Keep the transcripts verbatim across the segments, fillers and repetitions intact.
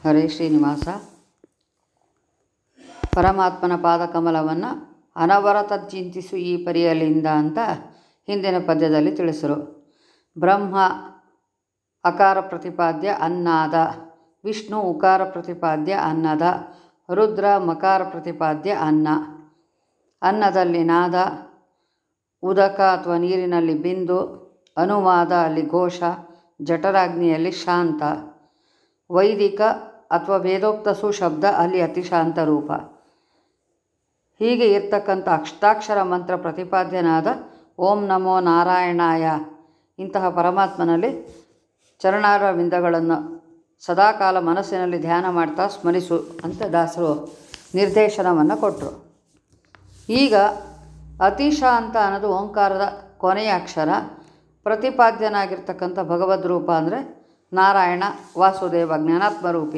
ಹರೇ ಶ್ರೀನಿವಾಸ. ಪರಮಾತ್ಮನ ಪಾದಕಮಲವನ್ನು ಅನವರತ ಚಿಂತಿಸು ಈ ಪರಿಯಲಿಂದ ಅಂತ ಹಿಂದಿನ ಪದ್ಯದಲ್ಲಿ ತಿಳಿಸರು. ಬ್ರಹ್ಮ ಅಕಾರ ಪ್ರತಿಪಾದ್ಯ ಅನ್ನಾದ, ವಿಷ್ಣು ಉಕಾರ ಪ್ರತಿಪಾದ್ಯ ಅನ್ನದ, ರುದ್ರ ಮಕಾರ ಪ್ರತಿಪಾದ್ಯ ಅನ್ನ. ಅನ್ನದಲ್ಲಿ ನಾದ, ಉದಕ ಅಥವಾ ನೀರಿನಲ್ಲಿ ಬಿಂದು, ಅನುವಾದ ಅಲ್ಲಿ ಘೋಷ, ಜಠರಾಗ್ನಿಯಲ್ಲಿ ಶಾಂತ, ವೈದಿಕ ಅಥವಾ ವೇದೋಕ್ತ ಸುಶಬ್ದ ಅಲ್ಲಿ ಅತಿಶಾಂತ ರೂಪ. ಹೀಗೆ ಇರ್ತಕ್ಕಂಥ ಅಷ್ಟಾಕ್ಷರ ಮಂತ್ರ ಪ್ರತಿಪಾದ್ಯನಾದ ಓಂ ನಮೋ ನಾರಾಯಣಾಯ ಇಂತಹ ಪರಮಾತ್ಮನಲ್ಲಿ ಚರಣಾರವಿಂದಗಳನ್ನು ಸದಾಕಾಲ ಮನಸ್ಸಿನಲ್ಲಿ ಧ್ಯಾನ ಮಾಡ್ತಾ ಸ್ಮರಿಸು ಅಂತ ದಾಸರು ನಿರ್ದೇಶನವನ್ನು ಕೊಟ್ಟರು. ಈಗ ಅತಿಶಾಂತ ಅನ್ನೋದು ಓಂಕಾರದ ಕೊನೆಯ ಅಕ್ಷರ. ಪ್ರತಿಪಾದ್ಯನಾಗಿರ್ತಕ್ಕಂಥ ಭಗವದ್ ರೂಪ ಅಂದರೆ ನಾರಾಯಣ ವಾಸುದೇವ ಜ್ಞಾನಾತ್ಮರೂಪಿ.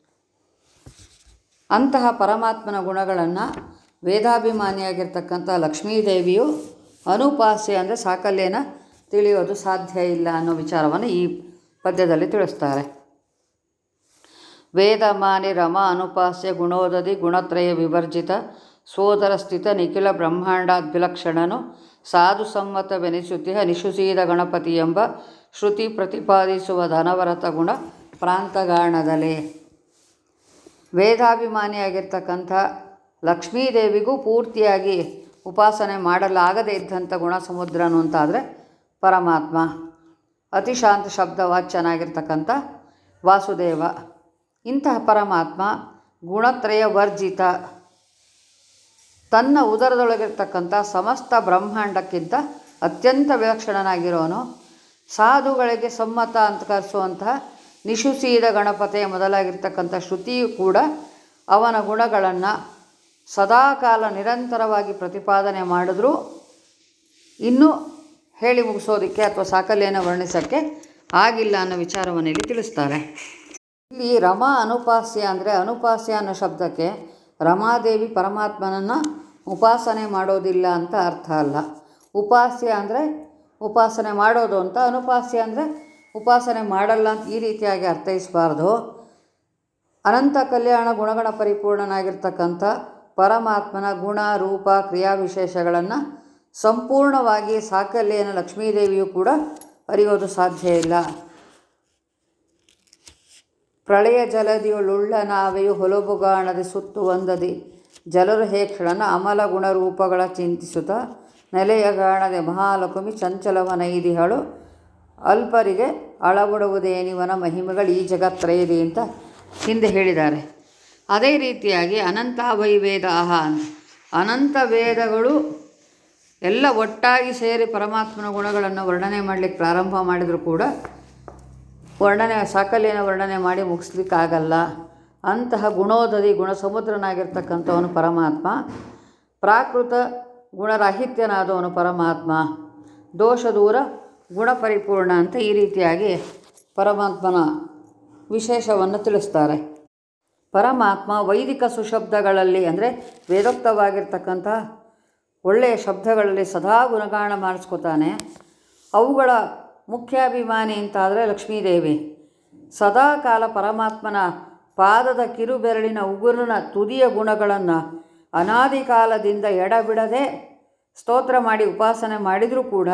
ಅಂತಹ ಪರಮಾತ್ಮನ ಗುಣಗಳನ್ನು ವೇದಾಭಿಮಾನಿಯಾಗಿರ್ತಕ್ಕಂಥ ಲಕ್ಷ್ಮೀದೇವಿಯು ಅನುಪಾಸ್ಯ ಅಂದರೆ ಸಾಕಲ್ಯನ ತಿಳಿಯೋದು ಸಾಧ್ಯ ಇಲ್ಲ ಅನ್ನೋ ವಿಚಾರವನ್ನು ಈ ಪದ್ಯದಲ್ಲಿ ತಿಳಿಸ್ತಾರೆ. ವೇದಮಾನಿ ರಮ ಅನುಪಾಸ್ಯ ಗುಣೋದಧಿ ಗುಣತ್ರಯ ವಿವರ್ಜಿತ ಸೋದರ ಸ್ಥಿತ ನಿಖಿಲ ಬ್ರಹ್ಮಾಂಡಾದ್ವಿಲಕ್ಷಣನು ಸಾಧು ಸಮ್ಮತವೆನಿಸುತ್ತಿಹ ನಿಶುಸೀದ ಗಣಪತಿ ಎಂಬ ಶ್ರುತಿ ಪ್ರತಿಪಾದಿಸುವ ಧನವರತ ಗುಣ ಪ್ರಾಂತಗಾಣದಲೇ. ವೇದಾಭಿಮಾನಿಯಾಗಿರ್ತಕ್ಕಂಥ ಲಕ್ಷ್ಮೀದೇವಿಗೂ ಪೂರ್ತಿಯಾಗಿ ಉಪಾಸನೆ ಮಾಡಲಾಗದೇ ಇದ್ದಂಥ ಗುಣ ಸಮುದ್ರನು ಅಂತಾದರೆ ಪರಮಾತ್ಮ. ಅತಿಶಾಂತ ಶಬ್ದವಾಚ್ಯನಾಗಿರ್ತಕ್ಕಂಥ ವಾಸುದೇವ. ಇಂತಹ ಪರಮಾತ್ಮ ಗುಣತ್ರಯ ವರ್ಜಿತ, ತನ್ನ ಉದರದೊಳಗಿರ್ತಕ್ಕಂಥ ಸಮಸ್ತ ಬ್ರಹ್ಮಾಂಡಕ್ಕಿಂತ ಅತ್ಯಂತ ವಿಲಕ್ಷಣನಾಗಿರೋನು. ಸಾಧುಗಳಿಗೆ ಸಮ್ಮತ ಅಂತ ಕರೆಸುವಂತಹ ನಿಶುಸೀದ ಗಣಪತಿ ಮೊದಲಾಗಿರ್ತಕ್ಕಂಥ ಶ್ರುತಿಯು ಕೂಡ ಅವನ ಗುಣಗಳನ್ನು ಸದಾಕಾಲ ನಿರಂತರವಾಗಿ ಪ್ರತಿಪಾದನೆ ಮಾಡಿದ್ರೂ ಇನ್ನೂ ಹೇಳಿ ಮುಗಿಸೋದಕ್ಕೆ ಅಥವಾ ಸಾಕಲ್ಯನ ವರ್ಣಿಸೋಕ್ಕೆ ಆಗಿಲ್ಲ ಅನ್ನೋ ವಿಚಾರವನ್ನು ಇಲ್ಲಿ ತಿಳಿಸ್ತಾರೆ. ಇಲ್ಲಿ ರಮಾ ಅನುಪಾಸ್ಯ ಅಂದರೆ ಅನುಪಾಸ್ಯ ಅನ್ನೋ ಶಬ್ದಕ್ಕೆ ರಮಾದೇವಿ ಪರಮಾತ್ಮನನ್ನು ಉಪಾಸನೆ ಮಾಡೋದಿಲ್ಲ ಅಂತ ಅರ್ಥ ಅಲ್ಲ. ಉಪಾಸ್ಯ ಅಂದರೆ ಉಪಾಸನೆ ಮಾಡೋದು ಅಂತ, ಅನುಪಾಸ್ಯ ಅಂದರೆ ಉಪಾಸನೆ ಮಾಡಲ್ಲ ಅಂತ ಈ ರೀತಿಯಾಗಿ ಅರ್ಥೈಸಬಾರ್ದು. ಅನಂತ ಕಲ್ಯಾಣ ಗುಣಗಣ ಪರಿಪೂರ್ಣನಾಗಿರ್ತಕ್ಕಂಥ ಪರಮಾತ್ಮನ ಗುಣ ರೂಪ ಕ್ರಿಯಾವಿಶೇಷಗಳನ್ನು ಸಂಪೂರ್ಣವಾಗಿ ಸಾಕಲ್ಯನ ಲಕ್ಷ್ಮೀದೇವಿಯು ಕೂಡ ಅರಿಯೋದು ಸಾಧ್ಯ ಇಲ್ಲ. ಪ್ರಳಯ ಜಲದಿಯುಳುಳ್ಳ ನಾವೆಯು ಹೊಲಬುಗಾಣದೆ ಸುತ್ತು ಒಂದದಿ ಜಲರು ಹೇಕ್ಷಣನ ಅಮಲ ಗುಣರೂಪಗಳ ಚಿಂತಿಸುತ್ತ ನೆಲೆಯಗಾಣದೆ ಮಹಾಲಕ್ಷ್ಮಿ ಚಂಚಲವನೈದಿಹಳು ಅಲ್ಪರಿಗೆ ಅಳವಡುವುದೇನಿವನ ಮಹಿಮೆಗಳು ಈ ಜಗತ್ರಯದಿ ಅಂತ ಹಿಂದೆ ಹೇಳಿದ್ದಾರೆ. ಅದೇ ರೀತಿಯಾಗಿ ಅನಂತ ವೈವೇದಾಹ ಅಂತ ಅನಂತ ವೇದಗಳು ಎಲ್ಲ ಒಟ್ಟಾಗಿ ಸೇರಿ ಪರಮಾತ್ಮನ ಗುಣಗಳನ್ನು ವರ್ಣನೆ ಮಾಡಲಿಕ್ಕೆ ಪ್ರಾರಂಭ ಮಾಡಿದರೂ ಕೂಡ ವರ್ಣನೆ ಸಾಕಲ್ಯನ ವರ್ಣನೆ ಮಾಡಿ ಮುಗಿಸ್ಲಿಕ್ಕಾಗಲ್ಲ. ಅಂತಹ ಗುಣೋದಧಿ ಗುಣ ಸಮುದ್ರನಾಗಿರ್ತಕ್ಕಂಥವನು ಪರಮಾತ್ಮ. ಪ್ರಾಕೃತ ಗುಣರಾಹಿತ್ಯನಾದವನು ಪರಮಾತ್ಮ. ದೋಷ ದೂರ ಗುಣಪರಿಪೂರ್ಣ ಅಂತ ಈ ರೀತಿಯಾಗಿ ಪರಮಾತ್ಮನ ವಿಶೇಷವನ್ನು ತಿಳಿಸ್ತಾರೆ. ಪರಮಾತ್ಮ ವೈದಿಕ ಸುಶಬ್ದಗಳಲ್ಲಿ ಅಂದರೆ ವೇದೋಕ್ತವಾಗಿರ್ತಕ್ಕಂಥ ಒಳ್ಳೆಯ ಶಬ್ದಗಳಲ್ಲಿ ಸದಾ ಗುಣಗಾನ ಮಾಡಿಸ್ಕೊತಾನೆ. ಅವುಗಳ ಮುಖ್ಯಾಭಿಮಾನಿ ಅಂತಾದರೆ ಲಕ್ಷ್ಮೀದೇವಿ. ಸದಾ ಕಾಲ ಪರಮಾತ್ಮನ ಪಾದದ ಕಿರುಬೆರಳಿನ ಉಗುರಿನ ತುದಿಯ ಗುಣಗಳನ್ನು ಅನಾದಿ ಕಾಲದಿಂದ ಎಡಬಿಡದೆ ಸ್ತೋತ್ರ ಮಾಡಿ ಉಪಾಸನೆ ಮಾಡಿದರೂ ಕೂಡ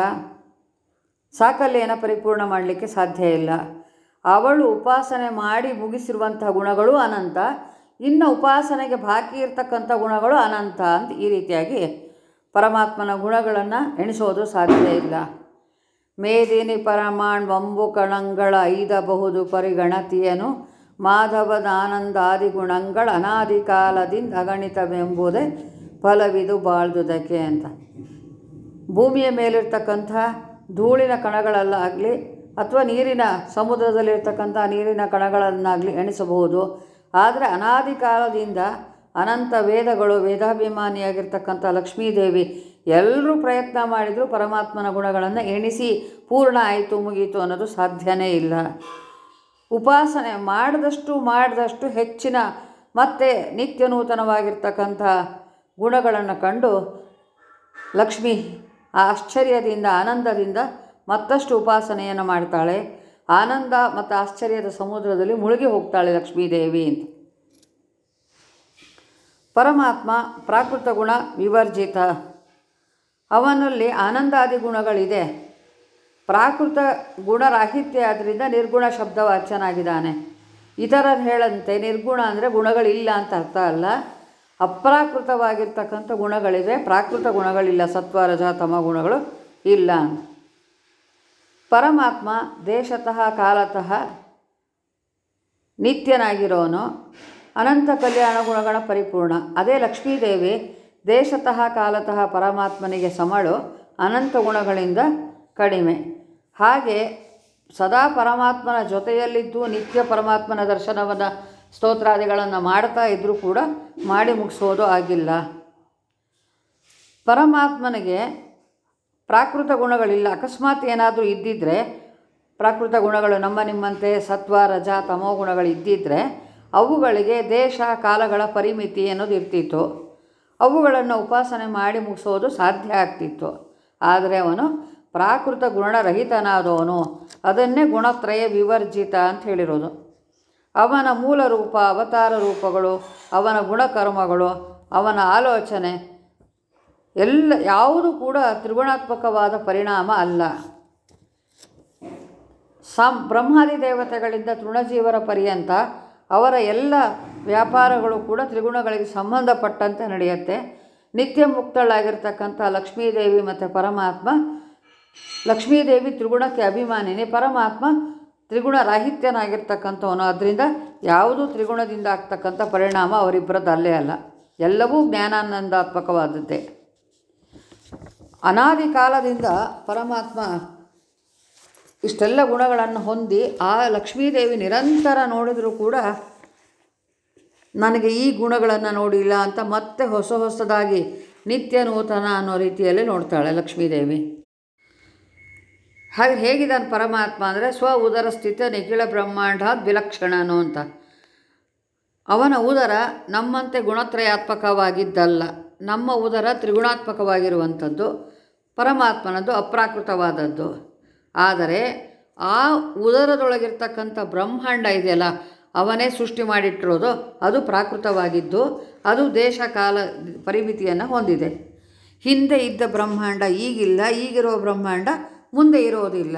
ಸಾಕಲ್ಯನ ಪರಿಪೂರ್ಣ ಮಾಡಲಿಕ್ಕೆ ಸಾಧ್ಯ ಇಲ್ಲ. ಅವಳು ಉಪಾಸನೆ ಮಾಡಿ ಮುಗಿಸಿರುವಂತಹ ಗುಣಗಳು ಅನಂತ, ಇನ್ನು ಉಪಾಸನೆಗೆ ಬಾಕಿ ಇರತಕ್ಕಂಥ ಗುಣಗಳು ಅನಂತ ಅಂತ ಈ ರೀತಿಯಾಗಿ ಪರಮಾತ್ಮನ ಗುಣಗಳನ್ನು ಎಣಿಸೋದು ಸಾಧ್ಯ ಇಲ್ಲ. ಮೇದಿನಿ ಪರಮಾಣ್ ವಂಬು ಕಣಂಗಳ ಐದಬಹುದು ಪರಿಗಣತಿಯನು ಮಾಧವದ ಆನಂದಾದಿ ಗುಣಗಳ ಅನಾದಿ ಕಾಲದಿಂದ ಅಗಣಿತವೆಂಬುದೇ ಫಲವಿದು ಬಾಳ್ದುದಕ್ಕೆ ಅಂತ. ಭೂಮಿಯ ಮೇಲಿರ್ತಕ್ಕಂಥ ಧೂಳಿನ ಕಣಗಳಲ್ಲಾಗಲಿ ಅಥವಾ ನೀರಿನ ಸಮುದ್ರದಲ್ಲಿರ್ತಕ್ಕಂಥ ನೀರಿನ ಕಣಗಳನ್ನಾಗಲಿ ಎಣಿಸಬಹುದು. ಆದರೆ ಅನಾದಿ ಕಾಲದಿಂದ ಅನಂತ ವೇದಗಳು ವೇದಾಭಿಮಾನಿಯಾಗಿರ್ತಕ್ಕಂಥ ಲಕ್ಷ್ಮೀದೇವಿ ಎಲ್ಲರೂ ಪ್ರಯತ್ನ ಮಾಡಿದರೂ ಪರಮಾತ್ಮನ ಗುಣಗಳನ್ನು ಎಣಿಸಿ ಪೂರ್ಣ ಆಯಿತು ಮುಗೀತು ಅನ್ನೋದು ಸಾಧ್ಯನೇ ಇಲ್ಲ. ಉಪಾಸನೆ ಮಾಡಿದಷ್ಟು ಮಾಡಿದಷ್ಟು ಹೆಚ್ಚಿನ ಮತ್ತು ನಿತ್ಯ ನೂತನವಾಗಿರ್ತಕ್ಕಂಥ ಗುಣಗಳನ್ನು ಕಂಡು ಲಕ್ಷ್ಮಿ ಆ ಆಶ್ಚರ್ಯದಿಂದ ಆನಂದದಿಂದ ಮತ್ತಷ್ಟು ಉಪಾಸನೆಯನ್ನು ಮಾಡ್ತಾಳೆ. ಆನಂದ ಮತ್ತು ಆಶ್ಚರ್ಯದ ಸಮುದ್ರದಲ್ಲಿ ಮುಳುಗಿ ಹೋಗ್ತಾಳೆ ಲಕ್ಷ್ಮೀದೇವಿ ಅಂತ. ಪರಮಾತ್ಮ ಪ್ರಾಕೃತ ಗುಣ ವಿವರ್ಜಿತ. ಅವನಲ್ಲಿ ಆನಂದಾದಿ ಗುಣಗಳಿದೆ. ಪ್ರಾಕೃತ ಗುಣರಾಹಿತ್ಯ ಆದ್ದರಿಂದ ನಿರ್ಗುಣ ಶಬ್ದವಾಚ್ಯನಾಗಿದ್ದಾನೆ. ಇತರರು ಹೇಳಂತೆ ನಿರ್ಗುಣ ಅಂದರೆ ಗುಣಗಳಿಲ್ಲ ಅಂತ ಅರ್ಥ ಅಲ್ಲ. ಅಪ್ರಾಕೃತವಾಗಿರ್ತಕ್ಕಂಥ ಗುಣಗಳಿವೆ, ಪ್ರಾಕೃತ ಗುಣಗಳಿಲ್ಲ, ಸತ್ವ ರಜ ತಮ ಗುಣಗಳು ಇಲ್ಲ ಅಂತ. ಪರಮಾತ್ಮ ದೇಶತಃ ಕಾಲತಃ ನಿತ್ಯನಾಗಿರೋನು, ಅನಂತ ಕಲ್ಯಾಣ ಗುಣಗಳ ಪರಿಪೂರ್ಣ. ಅದೇ ಲಕ್ಷ್ಮೀದೇವಿ ದೇಶತಃ ಕಾಲತಃ ಪರಮಾತ್ಮನಿಗೆ ಸಮಳು, ಅನಂತ ಗುಣಗಳಿಂದ ಕಡಿಮೆ. ಹಾಗೆ ಸದಾ ಪರಮಾತ್ಮನ ಜೊತೆಯಲ್ಲಿದ್ದು ನಿತ್ಯ ಪರಮಾತ್ಮನ ದರ್ಶನವನ್ನು ಸ್ತೋತ್ರಾದಿಗಳನ್ನು ಮಾಡ್ತಾ ಇದ್ದರೂ ಕೂಡ ಮಾಡಿ ಮುಗಿಸೋದು ಆಗಿಲ್ಲ. ಪರಮಾತ್ಮನಿಗೆ ಪ್ರಾಕೃತ ಗುಣಗಳಿಲ್ಲ. ಅಕಸ್ಮಾತ್ ಏನಾದರೂ ಇದ್ದಿದ್ದರೆ, ಪ್ರಾಕೃತ ಗುಣಗಳು ನಮ್ಮ ನಿಮ್ಮಂತೆ ಸತ್ವ ರಜ ತಮೋ ಗುಣಗಳು ಇದ್ದಿದ್ದರೆ ಅವುಗಳಿಗೆ ದೇಶ ಕಾಲಗಳ ಪರಿಮಿತಿ ಅನ್ನೋದು ಇರ್ತಿತ್ತು. ಅವುಗಳನ್ನು ಉಪಾಸನೆ ಮಾಡಿ ಮುಗಿಸೋದು ಸಾಧ್ಯ ಆಗ್ತಿತ್ತು. ಆದರೆ ಅವನು ಪ್ರಾಕೃತ ಗುಣರಹಿತನಾದವನು. ಅದನ್ನೇ ಗುಣತ್ರಯ ವಿವರ್ಜಿತ ಅಂತ ಹೇಳಿರೋದು. ಅವನ ಮೂಲ ರೂಪ, ಅವತಾರ ರೂಪಗಳು, ಅವನ ಗುಣಕರ್ಮಗಳು, ಅವನ ಆಲೋಚನೆ ಎಲ್ಲ ಯಾವುದು ಕೂಡ ತ್ರಿಗುಣಾತ್ಮಕವಾದ ಪರಿಣಾಮ ಅಲ್ಲ. ಸಂ ಬ್ರಹ್ಮಾದಿ ದೇವತೆಗಳಿಂದ ತೃಣಜೀವರ ಪರ್ಯಂತ ಅವರ ಎಲ್ಲ ವ್ಯಾಪಾರಗಳು ಕೂಡ ತ್ರಿಗುಣಗಳಿಗೆ ಸಂಬಂಧಪಟ್ಟಂತೆ ನಡೆಯುತ್ತೆ. ನಿತ್ಯ ಮುಕ್ತಳಾಗಿರ್ತಕ್ಕಂಥ ಲಕ್ಷ್ಮೀದೇವಿ ಮತ್ತು ಪರಮಾತ್ಮ, ಲಕ್ಷ್ಮೀದೇವಿ ತ್ರಿಗುಣಕ್ಕೆ ಅಭಿಮಾನಿನಿ, ಪರಮಾತ್ಮ ತ್ರಿಗುಣ ರಾಹಿತ್ಯನಾಗಿರ್ತಕ್ಕಂಥವನು. ಅದರಿಂದ ಯಾವುದೂ ತ್ರಿಗುಣದಿಂದ ಆಗ್ತಕ್ಕಂಥ ಪರಿಣಾಮ ಅವರಿಬ್ಬರದ್ದು ಅಲ್ಲೇ ಅಲ್ಲ, ಎಲ್ಲವೂ ಜ್ಞಾನಾನಂದಾತ್ಮಕವಾದದ್ದೇ. ಅನಾದಿ ಕಾಲದಿಂದ ಪರಮಾತ್ಮ ಇಷ್ಟೆಲ್ಲ ಗುಣಗಳನ್ನು ಹೊಂದಿ ಆ ಲಕ್ಷ್ಮೀದೇವಿ ನಿರಂತರ ನೋಡಿದರೂ ಕೂಡ ನನಗೆ ಈ ಗುಣಗಳನ್ನು ನೋಡಿಲ್ಲ ಅಂತ ಮತ್ತೆ ಹೊಸ ಹೊಸದಾಗಿ ನಿತ್ಯ ನೂತನ ಅನ್ನೋ ರೀತಿಯಲ್ಲಿ ನೋಡ್ತಾಳೆ ಲಕ್ಷ್ಮೀದೇವಿ. ಹಾಗೆ ಹೇಗಿದ್ದಾನೆ ಪರಮಾತ್ಮ ಅಂದರೆ ಸ್ವ ಉದರ ಸ್ಥಿತ ನಿಖಿಳ ಬ್ರಹ್ಮಾಂಡ ವಿಲಕ್ಷಣನು ಅಂತ. ಅವನ ಉದರ ನಮ್ಮಂತೆ ಗುಣತ್ರಯಾತ್ಮಕವಾಗಿದ್ದಲ್ಲ. ನಮ್ಮ ಉದರ ತ್ರಿಗುಣಾತ್ಮಕವಾಗಿರುವಂಥದ್ದು, ಪರಮಾತ್ಮನದ್ದು ಅಪ್ರಾಕೃತವಾದದ್ದು. ಆದರೆ ಆ ಉದರದೊಳಗಿರ್ತಕ್ಕಂಥ ಬ್ರಹ್ಮಾಂಡ ಇದೆಯಲ್ಲ, ಅವನೇ ಸೃಷ್ಟಿ ಮಾಡಿಟ್ಟಿರೋದು, ಅದು ಪ್ರಾಕೃತವಾಗಿದ್ದು ಅದು ದೇಶ ಕಾಲ ಪರಿಮಿತಿಯನ್ನು ಹೊಂದಿದೆ. ಹಿಂದೆ ಇದ್ದ ಬ್ರಹ್ಮಾಂಡ ಈಗಿಲ್ಲ, ಈಗಿರೋ ಬ್ರಹ್ಮಾಂಡ ಮುಂದೆ ಇರೋದಿಲ್ಲ.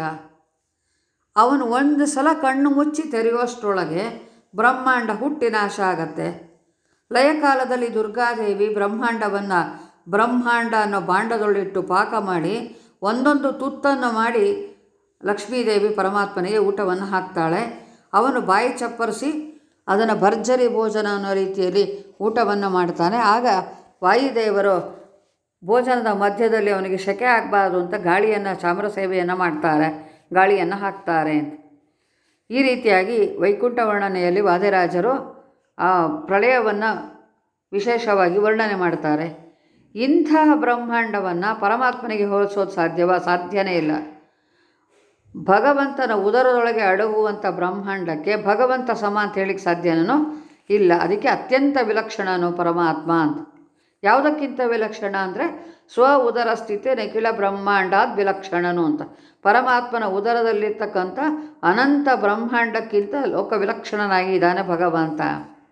ಅವನು ಒಂದು ಸಲ ಕಣ್ಣು ಮುಚ್ಚಿ ತೆರೆಯುವಷ್ಟರೊಳಗೆ ಬ್ರಹ್ಮಾಂಡ ಹುಟ್ಟಿ ನಾಶ ಆಗತ್ತೆ. ಲಯಕಾಲದಲ್ಲಿ ದುರ್ಗಾದೇವಿ ಬ್ರಹ್ಮಾಂಡವನ್ನು ಬ್ರಹ್ಮಾಂಡ ಅನ್ನೋ ಭಾಂಡದೊಳಿಟ್ಟು ಪಾಕ ಮಾಡಿ ಒಂದೊಂದು ತುತ್ತನ್ನು ಮಾಡಿ ಲಕ್ಷ್ಮೀದೇವಿ ಪರಮಾತ್ಮನಿಗೆ ಊಟವನ್ನು ಹಾಕ್ತಾಳೆ. ಅವನು ಬಾಯಿ ಚಪ್ಪರಿಸಿ ಅದನ್ನು ಭರ್ಜರಿ ಭೋಜನ ಅನ್ನೋ ರೀತಿಯಲ್ಲಿ ಊಟವನ್ನು ಮಾಡ್ತಾನೆ. ಆಗ ವಾಯುದೇವರು ಭೋಜನದ ಮಧ್ಯದಲ್ಲಿ ಅವನಿಗೆ ಶೆಕೆ ಆಗಬಾರ್ದು ಅಂತ ಗಾಳಿಯನ್ನು ಚಾಮರ ಸೇವೆಯನ್ನು ಮಾಡ್ತಾರೆ, ಗಾಳಿಯನ್ನು ಹಾಕ್ತಾರೆ ಅಂತ. ಈ ರೀತಿಯಾಗಿ ವೈಕುಂಠ ವರ್ಣನೆಯಲ್ಲಿ ವಾದಿರಾಜರು ಆ ಪ್ರಳಯವನ್ನು ವಿಶೇಷವಾಗಿ ವರ್ಣನೆ ಮಾಡ್ತಾರೆ. ಇಂತಹ ಬ್ರಹ್ಮಾಂಡವನ್ನು ಪರಮಾತ್ಮನಿಗೆ ಹೋಲಿಸೋದು ಸಾಧ್ಯವಾ? ಸಾಧ್ಯನೇ ಇಲ್ಲ. ಭಗವಂತನ ಉದರದೊಳಗೆ ಅಡಗುವಂಥ ಬ್ರಹ್ಮಾಂಡಕ್ಕೆ ಭಗವಂತ ಸಮ ಅಂತ ಹೇಳಿಕ್ಕೆ ಸಾಧ್ಯನೋ ಇಲ್ಲ. ಅದಕ್ಕೆ ಅತ್ಯಂತ ವಿಲಕ್ಷಣನು ಪರಮಾತ್ಮ ಅಂತ. ಯಾವುದಕ್ಕಿಂತ ವಿಲಕ್ಷಣ ಅಂದರೆ ಸ್ವ ಉದರ ಸ್ಥಿತಿ ನಿಖಿಲ ಬ್ರಹ್ಮಾಂಡಾದ್ ವಿಲಕ್ಷಣನು ಅಂತ. ಪರಮಾತ್ಮನ ಉದರದಲ್ಲಿರ್ತಕ್ಕಂಥ ಅನಂತ ಬ್ರಹ್ಮಾಂಡಕ್ಕಿಂತ ಲೋಕ ವಿಲಕ್ಷಣನಾಗಿದ್ದಾನೆ ಭಗವಂತ.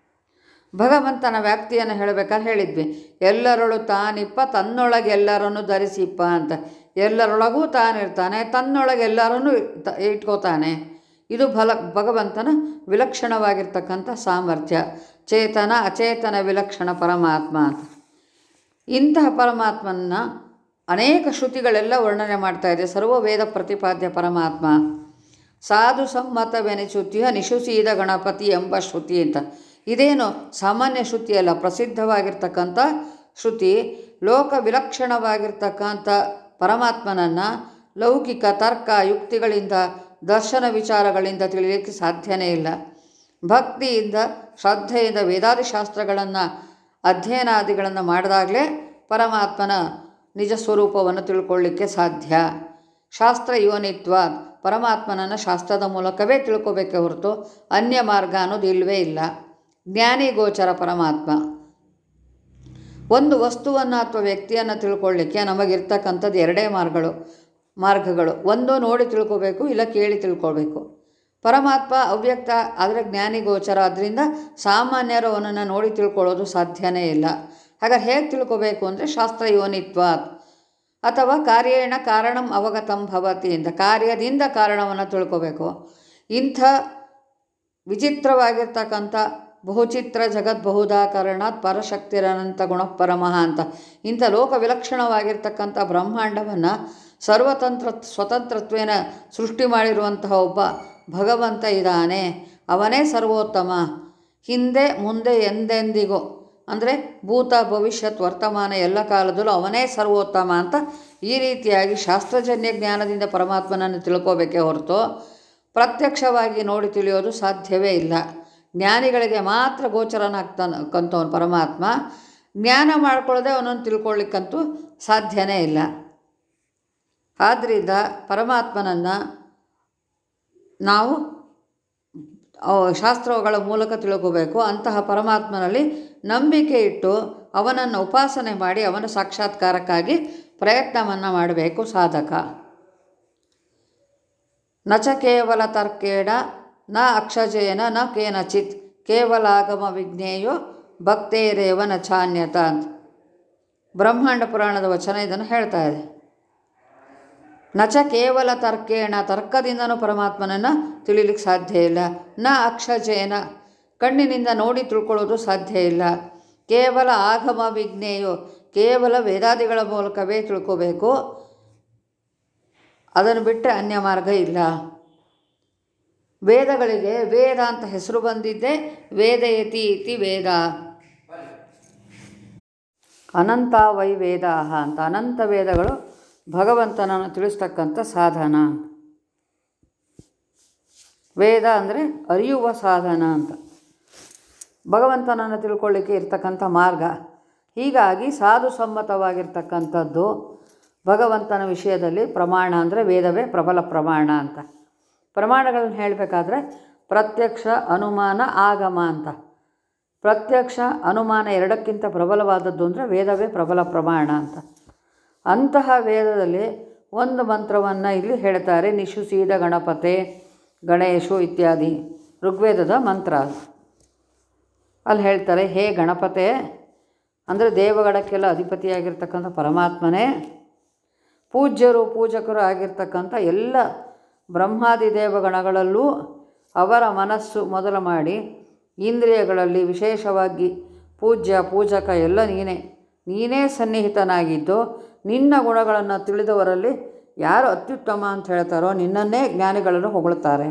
ಭಗವಂತನ ವ್ಯಾಪ್ತಿಯನ್ನು ಹೇಳಬೇಕಾದ್ರೆ ಹೇಳಿದ್ವಿ, ಎಲ್ಲರೊಳು ತಾನಿಪ್ಪ ತನ್ನೊಳಗೆ ಎಲ್ಲರನ್ನು ಧರಿಸಿಪ್ಪ ಅಂತ. ಎಲ್ಲರೊಳಗೂ ತಾನಿರ್ತಾನೆ, ತನ್ನೊಳಗೆ ಎಲ್ಲರನ್ನೂ ಇಟ್ಕೋತಾನೆ. ಇದು ಫಲ ಭಗವಂತನ ವಿಲಕ್ಷಣವಾಗಿರ್ತಕ್ಕಂಥ ಸಾಮರ್ಥ್ಯ. ಚೇತನ ಅಚೇತನ ವಿಲಕ್ಷಣ ಪರಮಾತ್ಮ ಅಂತ. ಇಂತಹ ಪರಮಾತ್ಮನ ಅನೇಕ ಶ್ರುತಿಗಳೆಲ್ಲ ವರ್ಣನೆ ಮಾಡ್ತಾ ಇದೆ. ಸರ್ವ ವೇದ ಪ್ರತಿಪಾದ್ಯ ಪರಮಾತ್ಮ. ಸಾಧು ಸಮ್ಮತವೆನಿಸುತ್ತೀಯ ನಿಶುಸೀದ ಗಣಪತಿ ಎಂಬ ಶ್ರುತಿ ಅಂತ. ಇದೇನು ಸಾಮಾನ್ಯ ಶ್ರುತಿಯಲ್ಲ, ಪ್ರಸಿದ್ಧವಾಗಿರ್ತಕ್ಕಂಥ ಶ್ರುತಿ. ಲೋಕ ವಿಲಕ್ಷಣವಾಗಿರ್ತಕ್ಕಂಥ ಪರಮಾತ್ಮನನ್ನು ಲೌಕಿಕ ತರ್ಕ ಯುಕ್ತಿಗಳಿಂದ ದರ್ಶನ ವಿಚಾರಗಳಿಂದ ತಿಳಿಯಲಿಕ್ಕೆ ಸಾಧ್ಯನೇ ಇಲ್ಲ. ಭಕ್ತಿಯಿಂದ ಶ್ರದ್ಧೆಯಿಂದ ವೇದಾದಿ ಶಾಸ್ತ್ರಗಳನ್ನು ಅಧ್ಯಯನಾದಿಗಳನ್ನು ಮಾಡಿದಾಗಲೇ ಪರಮಾತ್ಮನ ನಿಜ ಸ್ವರೂಪವನ್ನು ತಿಳ್ಕೊಳ್ಳಿಕ್ಕೆ ಸಾಧ್ಯ. ಶಾಸ್ತ್ರ ಯೋನಿತ್ವ, ಪರಮಾತ್ಮನನ್ನು ಶಾಸ್ತ್ರದ ಮೂಲಕವೇ ತಿಳ್ಕೊಬೇಕೆ ಹೊರತು ಅನ್ಯ ಮಾರ್ಗ ಅನ್ನೋದು ಇಲ್ಲವೇ ಇಲ್ಲ. ಜ್ಞಾನಿ ಗೋಚರ ಪರಮಾತ್ಮ. ಒಂದು ವಸ್ತುವನ್ನು ಅಥವಾ ವ್ಯಕ್ತಿಯನ್ನು ತಿಳ್ಕೊಳ್ಳಿಕ್ಕೆ ನಮಗಿರ್ತಕ್ಕಂಥದ್ದು ಎರಡೇ ಮಾರ್ಗಗಳು ಮಾರ್ಗಗಳು ಒಂದು ನೋಡಿ ತಿಳ್ಕೊಬೇಕು, ಇಲ್ಲ ಕೇಳಿ ತಿಳ್ಕೊಳ್ಬೇಕು. ಪರಮಾತ್ಮ ಅವ್ಯಕ್ತ ಆದರೆ ಜ್ಞಾನಿಗೋಚರ, ಅದರಿಂದ ಸಾಮಾನ್ಯರು ಅವನನ್ನು ನೋಡಿ ತಿಳ್ಕೊಳ್ಳೋದು ಸಾಧ್ಯನೇ ಇಲ್ಲ. ಹಾಗಾದ್ರೆ ಹೇಗೆ ತಿಳ್ಕೋಬೇಕು ಅಂದರೆ ಶಾಸ್ತ್ರ ಯೋನಿತ್ವಾತ್ ಅಥವಾ ಕಾರ್ಯೇಣ ಕಾರಣಂ ಅವಗತಂ ಭವತಿ ಅಂತ, ಕಾರ್ಯದಿಂದ ಕಾರಣವನ್ನು ತಿಳ್ಕೋಬೇಕು. ಇಂಥ ವಿಚಿತ್ರವಾಗಿರ್ತಕ್ಕಂಥ ಬಹುಚಿತ್ರ ಜಗದ್ಬಹುದಾಕರಣಾತ್ ಪರಶಕ್ತಿರನಂತ ಗುಣಪರಮಃ ಅಂತ, ಇಂಥ ಲೋಕ ವಿಲಕ್ಷಣವಾಗಿರ್ತಕ್ಕಂಥ ಬ್ರಹ್ಮಾಂಡವನ್ನು ಸರ್ವತಂತ್ರ ಸ್ವತಂತ್ರತ್ವೇನ ಸೃಷ್ಟಿ ಮಾಡಿರುವಂತಹ ಒಬ್ಬ ಭಗವಂತ ಇದ್ದಾನೆ. ಅವನೇ ಸರ್ವೋತ್ತಮ. ಹಿಂದೆ ಮುಂದೆ ಎಂದೆಂದಿಗೂ ಅಂದರೆ ಭೂತ ಭವಿಷ್ಯತ್ ವರ್ತಮಾನ ಎಲ್ಲ ಕಾಲದಲ್ಲೂ ಅವನೇ ಸರ್ವೋತ್ತಮ ಅಂತ ಈ ರೀತಿಯಾಗಿ ಶಾಸ್ತ್ರಜನ್ಯ ಜ್ಞಾನದಿಂದ ಪರಮಾತ್ಮನನ್ನು ತಿಳ್ಕೋಬೇಕೇ ಹೊರತು ಪ್ರತ್ಯಕ್ಷವಾಗಿ ನೋಡಿ ತಿಳಿಯೋದು ಸಾಧ್ಯವೇ ಇಲ್ಲ. ಜ್ಞಾನಿಗಳಿಗೆ ಮಾತ್ರ ಗೋಚರನಾಗ್ತಕ್ಕಂಥವನು ಪರಮಾತ್ಮ. ಜ್ಞಾನ ಮಾಡ್ಕೊಳ್ಳದೆ ಅವನನ್ನು ತಿಳ್ಕೊಳ್ಳಿಕ್ಕಂತೂ ಸಾಧ್ಯನೇ ಇಲ್ಲ. ಆದ್ದರಿಂದ ಪರಮಾತ್ಮನನ್ನು ನಾವು ಶಾಸ್ತ್ರಗಳ ಮೂಲಕ ತಿಳ್ಕೋಬೇಕು. ಅಂತಹ ಪರಮಾತ್ಮನಲ್ಲಿ ನಂಬಿಕೆ ಇಟ್ಟು ಅವನನ್ನು ಉಪಾಸನೆ ಮಾಡಿ ಅವನ ಸಾಕ್ಷಾತ್ಕಾರಕ್ಕಾಗಿ ಪ್ರಯತ್ನವನ್ನು ಮಾಡಬೇಕು ಸಾಧಕ. ನ ಚ ಕೇವಲ ತರ್ಕೇಣ ನ ಅಕ್ಷಜೇನ ನ ಕೇನಚಿತ್ ಕೇವಲಾಗಮ ವಿಜ್ಞೇಯೋ ಭಕ್ತೇರೇವ ನ ಚಾನ್ಯತ ಅಂತ ಬ್ರಹ್ಮಾಂಡ ಪುರಾಣದ ವಚನ ಇದನ್ನು ಹೇಳ್ತಾ ಇದೆ. ನಚ ಕೇವಲ ತರ್ಕೇಣ, ತರ್ಕದಿಂದನೂ ಪರಮಾತ್ಮನನ್ನು ತಿಳಿಲಿಕ್ಕೆ ಸಾಧ್ಯ ಇಲ್ಲ. ನ ಅಕ್ಷಜೇನ, ಕಣ್ಣಿನಿಂದ ನೋಡಿ ತಿಳ್ಕೊಳ್ಳೋದು ಸಾಧ್ಯ ಇಲ್ಲ. ಕೇವಲ ಆಗಮ ವಿಜ್ಞೇಯೋ, ಕೇವಲ ವೇದಾದಿಗಳ ಮೂಲಕವೇ ತಿಳ್ಕೋಬೇಕು. ಅದನ್ನು ಬಿಟ್ಟರೆ ಅನ್ಯ ಮಾರ್ಗ ಇಲ್ಲ. ವೇದಗಳಿಗೆ ವೇದ ಅಂತ ಹೆಸರು ಬಂದಿದ್ದೇ ವೇದಯತಿ ಇತಿ ವೇದ. ಅನಂತ ವೈ ವೇದಾಹ ಅಂತ, ಅನಂತ ವೇದಗಳು ಭಗವಂತನನ್ನು ತಿಳಿಸ್ತಕ್ಕಂಥ ಸಾಧನ. ವೇದ ಅಂದರೆ ಅರಿಯುವ ಸಾಧನ ಅಂತ, ಭಗವಂತನನ್ನು ತಿಳ್ಕೊಳ್ಳಿಕ್ಕೆ ಇರ್ತಕ್ಕಂಥ ಮಾರ್ಗ. ಹೀಗಾಗಿ ಸಾಧು ಸಮ್ಮತವಾಗಿರ್ತಕ್ಕಂಥದ್ದು ಭಗವಂತನ ವಿಷಯದಲ್ಲಿ ಪ್ರಮಾಣ ಅಂದರೆ ವೇದವೇ ಪ್ರಬಲ ಪ್ರಮಾಣ ಅಂತ. ಪ್ರಮಾಣಗಳನ್ನು ಹೇಳಬೇಕಾದ್ರೆ ಪ್ರತ್ಯಕ್ಷ, ಅನುಮಾನ, ಆಗಮ ಅಂತ. ಪ್ರತ್ಯಕ್ಷ ಅನುಮಾನ ಎರಡಕ್ಕಿಂತ ಪ್ರಬಲವಾದದ್ದು ಅಂದರೆ ವೇದವೇ ಪ್ರಬಲ ಪ್ರಮಾಣ ಅಂತ. ಅಂತಹ ವೇದದಲ್ಲಿ ಒಂದು ಮಂತ್ರವನ್ನು ಇಲ್ಲಿ ಹೇಳ್ತಾರೆ, ನಿಶುಸೀದ ಗಣಪತೆ ಗಣೇಶು ಇತ್ಯಾದಿ ಋಗ್ವೇದದ ಮಂತ್ರ. ಅಲ್ಲಿ ಹೇಳ್ತಾರೆ, ಹೇ ಗಣಪತೆ ಅಂದರೆ ದೇವಗಣಕ್ಕೆಲ್ಲ ಅಧಿಪತಿಯಾಗಿರ್ತಕ್ಕಂಥ ಪರಮಾತ್ಮನೇ, ಪೂಜ್ಯರು ಪೂಜಕರು ಆಗಿರ್ತಕ್ಕಂಥ ಎಲ್ಲ ಬ್ರಹ್ಮಾದಿ ದೇವಗಣಗಳಲ್ಲೂ ಅವರ ಮನಸ್ಸು ಮೊದಲ ಮಾಡಿ ಇಂದ್ರಿಯಗಳಲ್ಲಿ ವಿಶೇಷವಾಗಿ ಪೂಜ್ಯ ಪೂಜಕ ಎಲ್ಲ ನೀನೇ ನೀನೇ ಸನ್ನಿಹಿತನಾಗಿದ್ದು, ನಿನ್ನ ಗುಣಗಳನ್ನು ತಿಳಿದವರಲ್ಲಿ ಯಾರು ಅತ್ಯುತ್ತಮ ಅಂತ ಹೇಳ್ತಾರೋ ನಿನ್ನನ್ನೇ ಜ್ಞಾನಿಗಳನ್ನು ಹೊಗಳುತ್ತಾರೆ.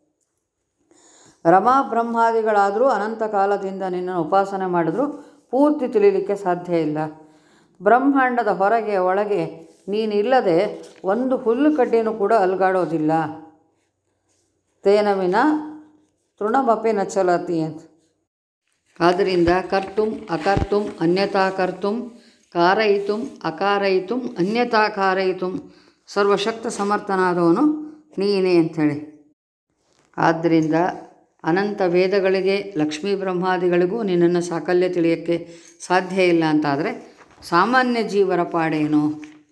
ರಮಾ ಬ್ರಹ್ಮಾದಿಗಳಾದರೂ ಅನಂತ ಕಾಲದಿಂದ ನಿನ್ನನ್ನು ಉಪಾಸನೆ ಮಾಡಿದ್ರು ಪೂರ್ತಿ ತಿಳಿಲಿಕ್ಕೆ ಸಾಧ್ಯ ಇಲ್ಲ. ಬ್ರಹ್ಮಾಂಡದ ಹೊರಗೆ ಒಳಗೆ ನೀನಿಲ್ಲದೆ ಒಂದು ಹುಲ್ಲು ಕಡ್ಡಿನೂ ಕೂಡ ಅಲುಗಾಡೋದಿಲ್ಲ. ತೇನವಿನ ತೃಣಮಪಿ ನ ಚಲತಿ ಅಂತ. ಆದ್ದರಿಂದ ಕರ್ತುಂ ಅಕರ್ತುಂ ಅನ್ಯತಾ ಕರ್ತುಂ ಕಾರಯಿತುಂ ಅಕಾರಯಿತುಂ ಅನ್ಯತಾ ಕಾರಯಿತುಂ ಸರ್ವಶಕ್ತ ಸಮರ್ಥನಾದವನು ನೀನೇ ಅಂಥೇಳಿ. ಆದ್ದರಿಂದ ಅನಂತ ವೇದಗಳಿಗೆ ಲಕ್ಷ್ಮೀ ಬ್ರಹ್ಮಾದಿಗಳಿಗೂ ನಿನ್ನನ್ನು ಸಾಕಲ್ಯ ತಿಳಿಯೋಕ್ಕೆ ಸಾಧ್ಯ ಇಲ್ಲ ಅಂತಾದರೆ ಸಾಮಾನ್ಯ ಜೀವರ ಪಾಡೇನು?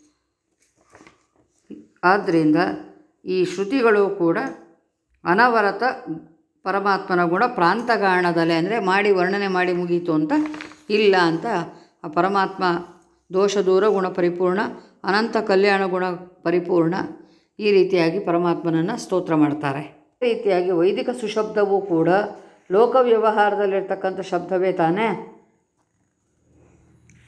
ಆದ್ದರಿಂದ ಈ ಶ್ರುತಿಗಳು ಕೂಡ ಅನವರತ ಪರಮಾತ್ಮನ ಗುಣ ಪ್ರಾಂತಗಾಣದಲೆ ಅಂದರೆ ಮಾಡಿ ವರ್ಣನೆ ಮಾಡಿ ಮುಗೀತು ಅಂತ ಇಲ್ಲ ಅಂತ. ಆ ಪರಮಾತ್ಮ ದೋಷ ದೂರ ಗುಣ ಪರಿಪೂರ್ಣ, ಅನಂತ ಕಲ್ಯಾಣ ಗುಣ ಪರಿಪೂರ್ಣ, ಈ ರೀತಿಯಾಗಿ ಪರಮಾತ್ಮನನ್ನು ಸ್ತೋತ್ರ ಮಾಡ್ತಾರೆ. ಈ ರೀತಿಯಾಗಿ ವೈದಿಕ ಸುಶಬ್ದವೂ ಕೂಡ ಲೋಕ ವ್ಯವಹಾರದಲ್ಲಿರ್ತಕ್ಕಂಥ ಶಬ್ದವೇ ತಾನೇ.